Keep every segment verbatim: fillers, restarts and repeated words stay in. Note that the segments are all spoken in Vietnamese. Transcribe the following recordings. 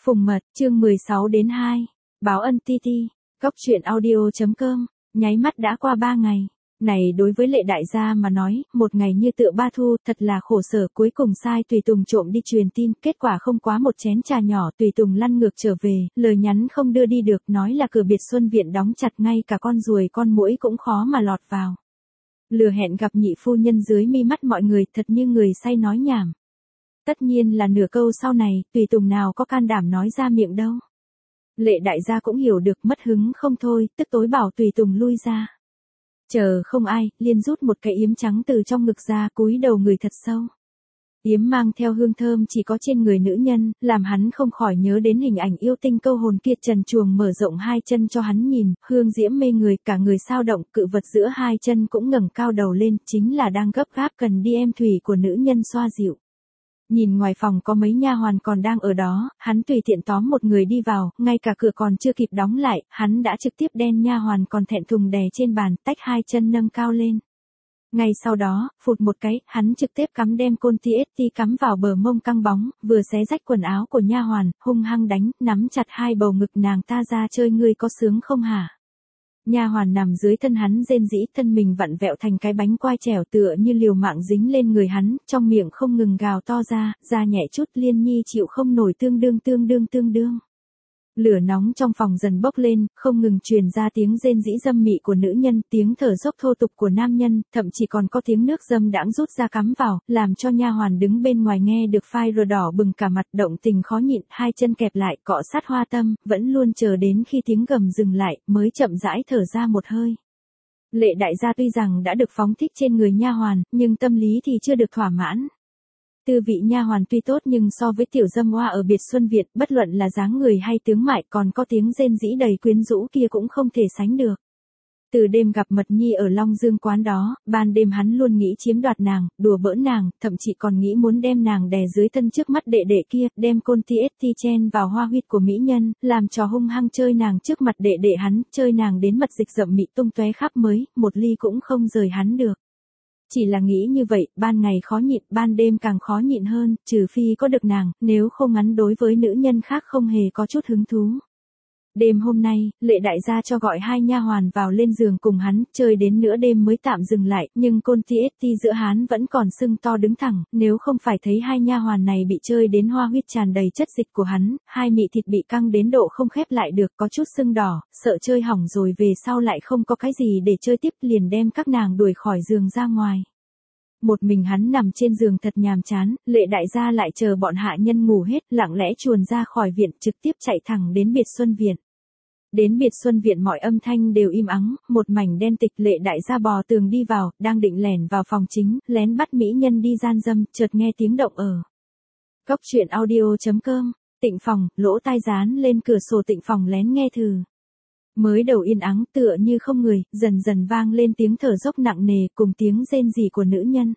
Phùng Mật, chương mười sáu đến hai. Báo ân ti ti. Cốc truyện audio.com. Nháy mắt đã qua ba ngày. Này đối với Lệ đại gia mà nói, một ngày như tựa ba thu, thật là khổ sở. Cuối cùng sai Tùy Tùng trộm đi truyền tin, kết quả không quá một chén trà nhỏ, Tùy Tùng lăn ngược trở về, lời nhắn không đưa đi được, nói là cửa biệt xuân viện đóng chặt, ngay cả con ruồi con muỗi cũng khó mà lọt vào. Lừa hẹn gặp nhị phu nhân dưới mi mắt mọi người, thật như người say nói nhảm. Tất nhiên là nửa câu sau này, Tùy Tùng nào có can đảm nói ra miệng đâu. Lệ đại gia cũng hiểu được, mất hứng không thôi, tức tối bảo Tùy Tùng lui ra. Chờ không ai, liền rút một cái yếm trắng từ trong ngực ra, cúi đầu người thật sâu. Yếm mang theo hương thơm chỉ có trên người nữ nhân, làm hắn không khỏi nhớ đến hình ảnh yêu tinh câu hồn kia. Trần truồng mở rộng hai chân cho hắn nhìn, hương diễm mê người, cả người sao động, cự vật giữa hai chân cũng ngẩng cao đầu lên, chính là đang gấp gáp cần đi em thủy của nữ nhân xoa dịu. Nhìn ngoài phòng có mấy nha hoàn còn đang ở đó, hắn tùy tiện tóm một người đi vào, ngay cả cửa còn chưa kịp đóng lại, hắn đã trực tiếp đen nha hoàn còn thẹn thùng đè trên bàn, tách hai chân nâng cao lên. Ngay sau đó, phụt một cái, hắn trực tiếp cắm đem côn tê ét tê cắm vào bờ mông căng bóng, vừa xé rách quần áo của nha hoàn, hung hăng đánh, nắm chặt hai bầu ngực nàng ta ra, chơi ngươi có sướng không hả? Nha hoàn nằm dưới thân hắn rên rỉ, thân mình vặn vẹo thành cái bánh quai trèo tựa như liều mạng dính lên người hắn, trong miệng không ngừng gào to ra, da nhẹ chút, Liên Nhi chịu không nổi, tương đương tương đương tương đương. Lửa nóng trong phòng dần bốc lên, không ngừng truyền ra tiếng rên rỉ dâm mị của nữ nhân, tiếng thở dốc thô tục của nam nhân, thậm chí còn có tiếng nước dâm đãng rút ra cắm vào, làm cho nha hoàn đứng bên ngoài nghe được phai rờ đỏ bừng cả mặt, động tình khó nhịn, hai chân kẹp lại, cọ sát hoa tâm, vẫn luôn chờ đến khi tiếng gầm dừng lại, mới chậm rãi thở ra một hơi. Lệ đại gia tuy rằng đã được phóng thích trên người nha hoàn, nhưng tâm lý thì chưa được thỏa mãn. Tư vị nha hoàn tuy tốt nhưng so với tiểu dâm oa ở biệt xuân viện, bất luận là dáng người hay tướng mạo, còn có tiếng rên rỉ đầy quyến rũ kia cũng không thể sánh được. Từ đêm gặp Mật Nhi ở Long Dương quán đó, ban đêm hắn luôn nghĩ chiếm đoạt nàng, đùa bỡn nàng, thậm chí còn nghĩ muốn đem nàng đè dưới thân trước mắt đệ đệ kia, đem côn tê ét tê chen vào hoa huyệt của mỹ nhân, làm trò hung hăng chơi nàng trước mặt đệ đệ hắn, chơi nàng đến mật dịch rậm mị tung tóe khắp mới, một ly cũng không rời hắn được. Chỉ là nghĩ như vậy, ban ngày khó nhịn, ban đêm càng khó nhịn hơn, trừ phi có được nàng, nếu không hắn đối với nữ nhân khác không hề có chút hứng thú. Đêm hôm nay, Lệ đại gia cho gọi hai nha hoàn vào lên giường cùng hắn, chơi đến nửa đêm mới tạm dừng lại, nhưng côn tê ét tê giữa hắn vẫn còn sưng to đứng thẳng, nếu không phải thấy hai nha hoàn này bị chơi đến hoa huyết tràn đầy chất dịch của hắn, hai mị thịt bị căng đến độ không khép lại được, có chút sưng đỏ, sợ chơi hỏng rồi về sau lại không có cái gì để chơi tiếp, liền đem các nàng đuổi khỏi giường ra ngoài. Một mình hắn nằm trên giường thật nhàm chán, Lệ đại gia lại chờ bọn hạ nhân ngủ hết, lặng lẽ chuồn ra khỏi viện, trực tiếp chạy thẳng đến biệt xuân viện. Đến biệt xuân viện mọi âm thanh đều im ắng, một mảnh đen tịch. Lệ đại gia bò tường đi vào, đang định lẻn vào phòng chính, lén bắt mỹ nhân đi gian dâm, chợt nghe tiếng động ở. Cốc truyện audio.com, Tịnh phòng, lỗ tai dán lên cửa sổ tịnh phòng lén nghe thử. Mới đầu yên ắng tựa như không người, dần dần vang lên tiếng thở dốc nặng nề cùng tiếng rên rỉ của nữ nhân.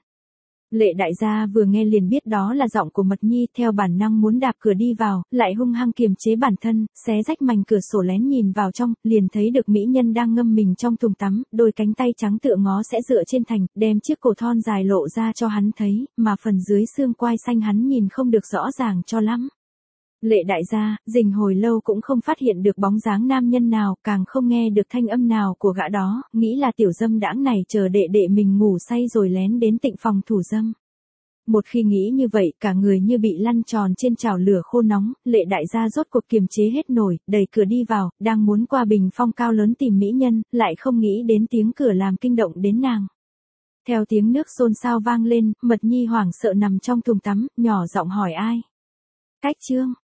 Lệ đại gia vừa nghe liền biết đó là giọng của Mật Nhi, theo bản năng muốn đạp cửa đi vào, lại hung hăng kiềm chế bản thân, xé rách mảnh cửa sổ lén nhìn vào trong, liền thấy được mỹ nhân đang ngâm mình trong thùng tắm, đôi cánh tay trắng tựa ngó sẽ dựa trên thành, đem chiếc cổ thon dài lộ ra cho hắn thấy, mà phần dưới xương quai xanh hắn nhìn không được rõ ràng cho lắm. Lệ đại gia, rình hồi lâu cũng không phát hiện được bóng dáng nam nhân nào, càng không nghe được thanh âm nào của gã đó, nghĩ là tiểu dâm đãng này chờ đệ đệ mình ngủ say rồi lén đến tịnh phòng thủ dâm. Một khi nghĩ như vậy, cả người như bị lăn tròn trên chảo lửa khô nóng, Lệ đại gia rốt cuộc kiềm chế hết nổi, đẩy cửa đi vào, đang muốn qua bình phong cao lớn tìm mỹ nhân, lại không nghĩ đến tiếng cửa làm kinh động đến nàng. Theo tiếng nước xôn xao vang lên, Mật Nhi hoảng sợ nằm trong thùng tắm, nhỏ giọng hỏi ai. Cách Trương,